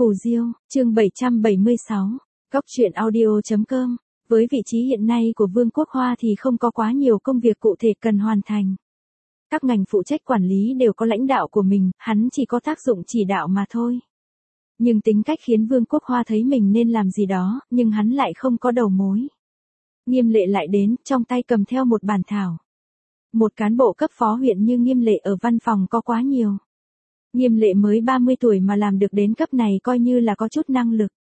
Phù Diêu, chương 776, Góc truyện audio.com. Với vị trí hiện nay của Vương Quốc Hoa thì không có quá nhiều công việc cụ thể cần hoàn thành. Các ngành phụ trách quản lý đều có lãnh đạo của mình, hắn chỉ có tác dụng chỉ đạo mà thôi. Nhưng tính cách khiến Vương Quốc Hoa thấy mình nên làm gì đó, nhưng hắn lại không có đầu mối. Nghiêm Lệ lại đến, trong tay cầm theo một bản thảo. Một cán bộ cấp phó huyện như Nghiêm Lệ ở văn phòng có quá nhiều. Nghiêm Lệ mới 30 tuổi mà làm được đến cấp này coi như là có chút năng lực.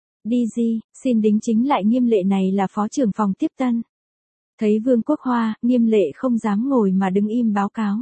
DG, xin đính chính lại Nghiêm Lệ này là phó trưởng phòng tiếp tân. Thấy Vương Quốc Hoa, Nghiêm Lệ không dám ngồi mà đứng im báo cáo.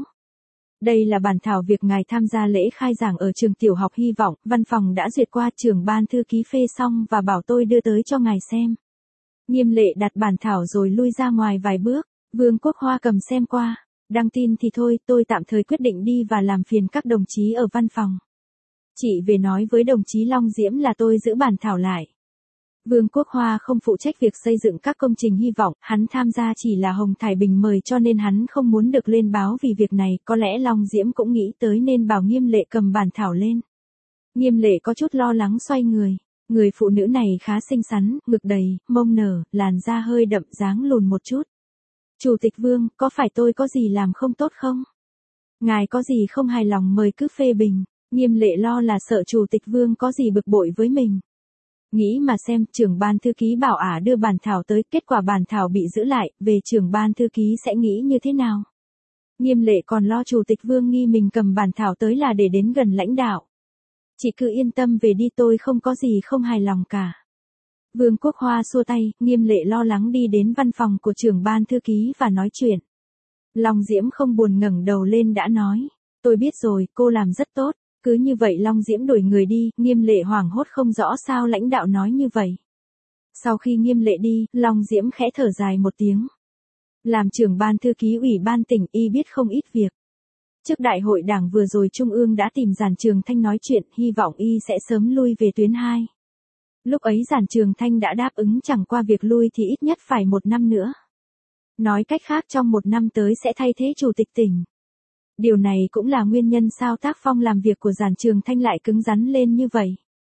Đây là bản thảo việc ngài tham gia lễ khai giảng ở trường tiểu học Hy vọng, văn phòng đã duyệt qua, trưởng ban thư ký phê xong và bảo tôi đưa tới cho ngài xem. Nghiêm Lệ đặt bản thảo rồi lui ra ngoài vài bước, Vương Quốc Hoa cầm xem qua. Đăng tin thì thôi, tôi tạm thời quyết định đi và làm phiền các đồng chí ở văn phòng. Chị về nói với đồng chí Long Diễm là tôi giữ bản thảo lại. Vương Quốc Hoa không phụ trách việc xây dựng các công trình Hy vọng, hắn tham gia chỉ là Hồng Thải Bình mời cho nên hắn không muốn được lên báo vì việc này, có lẽ Long Diễm cũng nghĩ tới nên bảo Nghiêm Lệ cầm bản thảo lên. Nghiêm Lệ có chút lo lắng xoay người. Người phụ nữ này khá xinh xắn, ngực đầy, mông nở, làn da hơi đậm, dáng lùn một chút. Chủ tịch Vương, có phải tôi có gì làm không tốt không? Ngài có gì không hài lòng mời cứ phê bình. Nghiêm Lệ lo là sợ Chủ tịch Vương có gì bực bội với mình. Nghĩ mà xem, trưởng ban thư ký bảo đưa bản thảo tới, kết quả bản thảo bị giữ lại, về trưởng ban thư ký sẽ nghĩ như thế nào? Nghiêm Lệ còn lo Chủ tịch Vương nghi mình cầm bản thảo tới là để đến gần lãnh đạo. Chị cứ yên tâm về đi, tôi không có gì không hài lòng cả. Vương Quốc Hoa xua tay, Nghiêm Lệ lo lắng đi đến văn phòng của trưởng ban thư ký và nói chuyện. Long Diễm không buồn ngẩng đầu lên đã nói, tôi biết rồi, cô làm rất tốt. Cứ như vậy Long Diễm đuổi người đi, Nghiêm Lệ hoảng hốt không rõ sao lãnh đạo nói như vậy. Sau khi Nghiêm Lệ đi, Long Diễm khẽ thở dài một tiếng. Làm trưởng ban thư ký ủy ban tỉnh, y biết không ít việc. Trước đại hội đảng vừa rồi Trung ương đã tìm Giản Trường Thanh nói chuyện, hy vọng y sẽ sớm lui về tuyến 2. Lúc ấy Giản Trường Thanh đã đáp ứng, chẳng qua việc lui thì ít nhất phải 1 năm nữa. Nói cách khác trong 1 năm tới sẽ thay thế chủ tịch tỉnh. Điều này cũng là nguyên nhân sao tác phong làm việc của Giản Trường Thanh lại cứng rắn lên như vậy.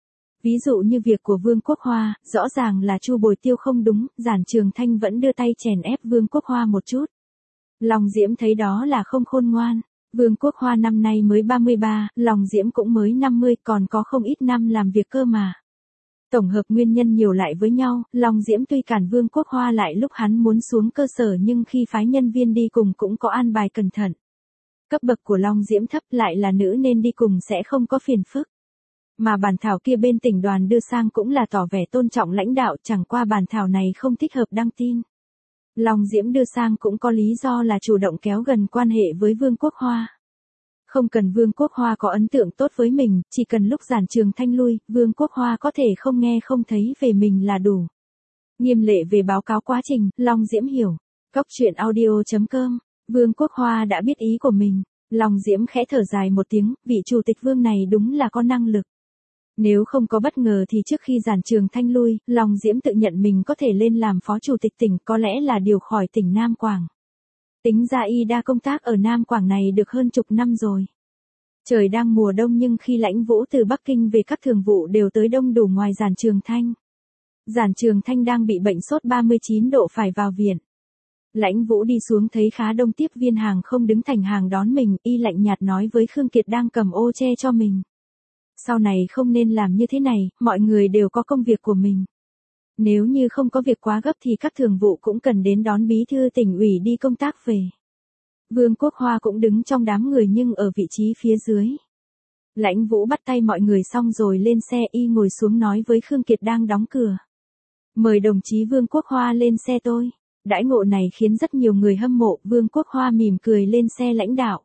Ví dụ như việc của Vương Quốc Hoa, rõ ràng là Chu Bồi Tiêu không đúng, Giản Trường Thanh vẫn đưa tay chèn ép Vương Quốc Hoa một chút. Long Diễm thấy đó là không khôn ngoan. Vương Quốc Hoa năm nay mới 33, Long Diễm cũng mới 50, còn có không ít năm làm việc cơ mà. Tổng hợp nguyên nhân nhiều lại với nhau, Long Diễm tuy cản Vương Quốc Hoa lại lúc hắn muốn xuống cơ sở nhưng khi phái nhân viên đi cùng cũng có an bài cẩn thận. Cấp bậc của Long Diễm thấp, lại là nữ nên đi cùng sẽ không có phiền phức. Mà bản thảo kia bên tỉnh đoàn đưa sang cũng là tỏ vẻ tôn trọng lãnh đạo, chẳng qua bản thảo này không thích hợp đăng tin. Long Diễm đưa sang cũng có lý do là chủ động kéo gần quan hệ với Vương Quốc Hoa. Không cần Vương Quốc Hoa có ấn tượng tốt với mình, chỉ cần lúc Giản Trường Thanh lui, Vương Quốc Hoa có thể không nghe không thấy về mình là đủ. Nghiêm Lệ về báo cáo quá trình, Long Diễm hiểu. Góc truyện audio.com. Vương Quốc Hoa đã biết ý của mình. Long Diễm khẽ thở dài một tiếng, vị chủ tịch Vương này đúng là có năng lực. Nếu không có bất ngờ thì trước khi Giản Trường Thanh lui, Long Diễm tự nhận mình có thể lên làm phó chủ tịch tỉnh, có lẽ là điều khỏi tỉnh Nam Quảng. Tính ra y đã công tác ở Nam Quảng này được hơn chục năm rồi. Trời đang mùa đông nhưng khi Lãnh Vũ từ Bắc Kinh về các thường vụ đều tới đông đủ ngoài Giản Trường Thanh. Giản Trường Thanh đang bị bệnh sốt 39 độ phải vào viện. Lãnh Vũ đi xuống thấy khá đông tiếp viên hàng không đứng thành hàng đón mình, y lạnh nhạt nói với Khương Kiệt đang cầm ô che cho mình. Sau này không nên làm như thế này, mọi người đều có công việc của mình. Nếu như không có việc quá gấp thì các thường vụ cũng cần đến đón bí thư tỉnh ủy đi công tác về. Vương Quốc Hoa cũng đứng trong đám người nhưng ở vị trí phía dưới. Lãnh Vũ bắt tay mọi người xong rồi lên xe, y ngồi xuống nói với Khương Kiệt đang đóng cửa. Mời đồng chí Vương Quốc Hoa lên xe tôi. Đãi ngộ này khiến rất nhiều người hâm mộ, Vương Quốc Hoa mỉm cười lên xe lãnh đạo.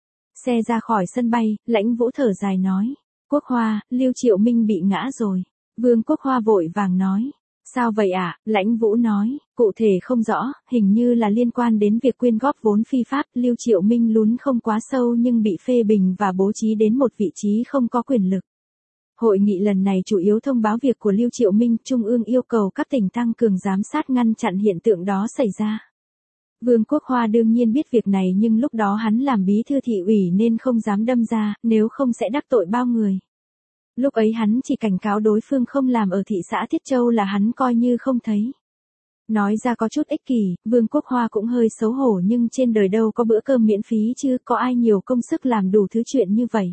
Xe ra khỏi sân bay, Lãnh Vũ thở dài nói. Quốc Hoa, Lưu Triệu Minh bị ngã rồi. Vương Quốc Hoa vội vàng nói. Sao vậy ạ? Lãnh Vũ nói, cụ thể không rõ, hình như là liên quan đến việc quyên góp vốn phi pháp, Lưu Triệu Minh lún không quá sâu nhưng bị phê bình và bố trí đến một vị trí không có quyền lực. Hội nghị lần này chủ yếu thông báo việc của Lưu Triệu Minh, Trung ương yêu cầu các tỉnh tăng cường giám sát ngăn chặn hiện tượng đó xảy ra. Vương Quốc Hoa đương nhiên biết việc này nhưng lúc đó hắn làm bí thư thị ủy nên không dám đâm ra, nếu không sẽ đắc tội bao người. Lúc ấy hắn chỉ cảnh cáo đối phương không làm ở thị xã Thiết Châu là hắn coi như không thấy. Nói ra có chút ích kỷ, Vương Quốc Hoa cũng hơi xấu hổ nhưng trên đời đâu có bữa cơm miễn phí chứ có ai nhiều công sức làm đủ thứ chuyện như vậy.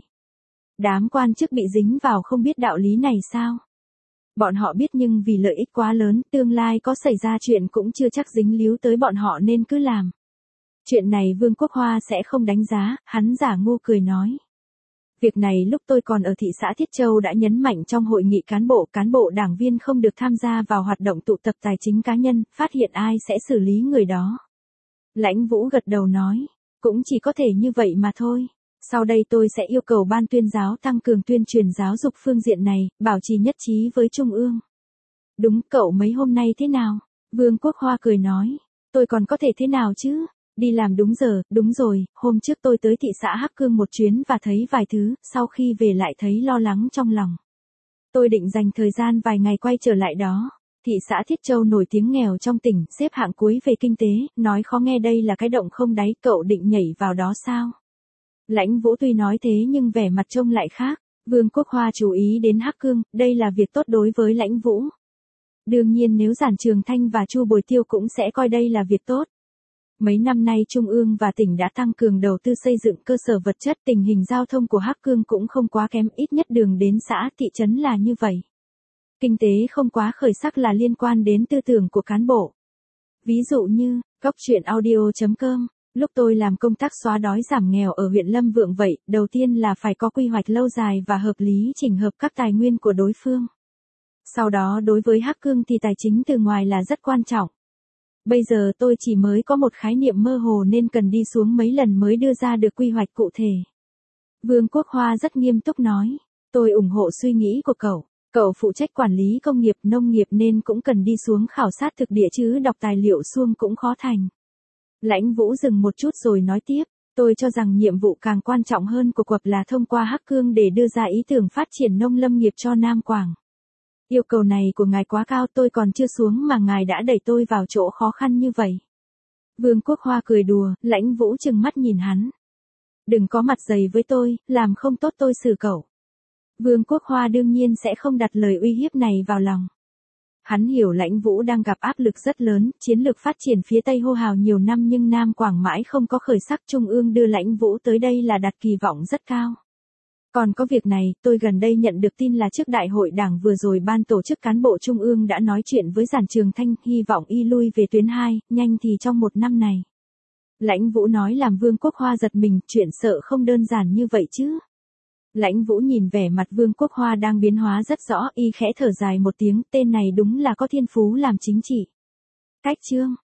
Đám quan chức bị dính vào không biết đạo lý này sao? Bọn họ biết nhưng vì lợi ích quá lớn, tương lai có xảy ra chuyện cũng chưa chắc dính líu tới bọn họ nên cứ làm. Chuyện này Vương Quốc Hoa sẽ không đánh giá, hắn giả ngu cười nói. Việc này lúc tôi còn ở thị xã Thiết Châu đã nhấn mạnh trong hội nghị cán bộ đảng viên không được tham gia vào hoạt động tụ tập tài chính cá nhân, phát hiện ai sẽ xử lý người đó. Lãnh Vũ gật đầu nói, cũng chỉ có thể như vậy mà thôi. Sau đây tôi sẽ yêu cầu ban tuyên giáo tăng cường tuyên truyền giáo dục phương diện này, bảo trì nhất trí với Trung ương. Đúng, cậu mấy hôm nay thế nào? Vương Quốc Hoa cười nói, tôi còn có thể thế nào chứ? Đi làm đúng giờ, đúng rồi, hôm trước tôi tới thị xã Hắc Cương một chuyến và thấy vài thứ, sau khi về lại thấy lo lắng trong lòng. Tôi định dành thời gian vài ngày quay trở lại đó. Thị xã Thiết Châu nổi tiếng nghèo trong tỉnh, xếp hạng cuối về kinh tế, nói khó nghe đây là cái động không đáy, cậu định nhảy vào đó sao? Lãnh Vũ tuy nói thế nhưng vẻ mặt trông lại khác. Vương Quốc Hoa chú ý đến Hắc Cương, đây là việc tốt đối với Lãnh Vũ. Đương nhiên nếu Giản Trường Thanh và Chu Bồi Tiêu cũng sẽ coi đây là việc tốt. Mấy năm nay Trung ương và tỉnh đã tăng cường đầu tư xây dựng cơ sở vật chất, tình hình giao thông của Hắc Cương cũng không quá kém, ít nhất đường đến xã, thị trấn là như vậy. Kinh tế không quá khởi sắc là liên quan đến tư tưởng của cán bộ. Ví dụ như, goctruyện.audio.com, lúc tôi làm công tác xóa đói giảm nghèo ở huyện Lâm Vượng vậy, đầu tiên là phải có quy hoạch lâu dài và hợp lý chỉnh hợp các tài nguyên của đối phương. Sau đó đối với Hắc Cương thì tài chính từ ngoài là rất quan trọng. Bây giờ tôi chỉ mới có một khái niệm mơ hồ nên cần đi xuống mấy lần mới đưa ra được quy hoạch cụ thể. Vương Quốc Hoa rất nghiêm túc nói, tôi ủng hộ suy nghĩ của cậu. Cậu phụ trách quản lý công nghiệp nông nghiệp nên cũng cần đi xuống khảo sát thực địa chứ đọc tài liệu suông cũng khó thành. Lãnh Vũ dừng một chút rồi nói tiếp, tôi cho rằng nhiệm vụ càng quan trọng hơn của quận là thông qua Hắc Cương để đưa ra ý tưởng phát triển nông lâm nghiệp cho Nam Quảng. Yêu cầu này của ngài quá cao, tôi còn chưa xuống mà ngài đã đẩy tôi vào chỗ khó khăn như vậy. Vương Quốc Hoa cười đùa, Lãnh Vũ trừng mắt nhìn hắn. Đừng có mặt dày với tôi, làm không tốt tôi xử cậu. Vương Quốc Hoa đương nhiên sẽ không đặt lời uy hiếp này vào lòng. Hắn hiểu Lãnh Vũ đang gặp áp lực rất lớn, chiến lược phát triển phía Tây hô hào nhiều năm nhưng Nam Quảng mãi không có khởi sắc, Trung ương đưa Lãnh Vũ tới đây là đặt kỳ vọng rất cao. Còn có việc này, tôi gần đây nhận được tin là trước đại hội đảng vừa rồi ban tổ chức cán bộ Trung ương đã nói chuyện với Giản Trường Thanh, hy vọng y lui về tuyến 2, nhanh thì trong một năm này. Lãnh Vũ nói làm Vương Quốc Hoa giật mình, chuyện sợ không đơn giản như vậy chứ. Lãnh Vũ nhìn vẻ mặt Vương Quốc Hoa đang biến hóa rất rõ, y khẽ thở dài một tiếng, tên này đúng là có thiên phú làm chính trị. Cách chương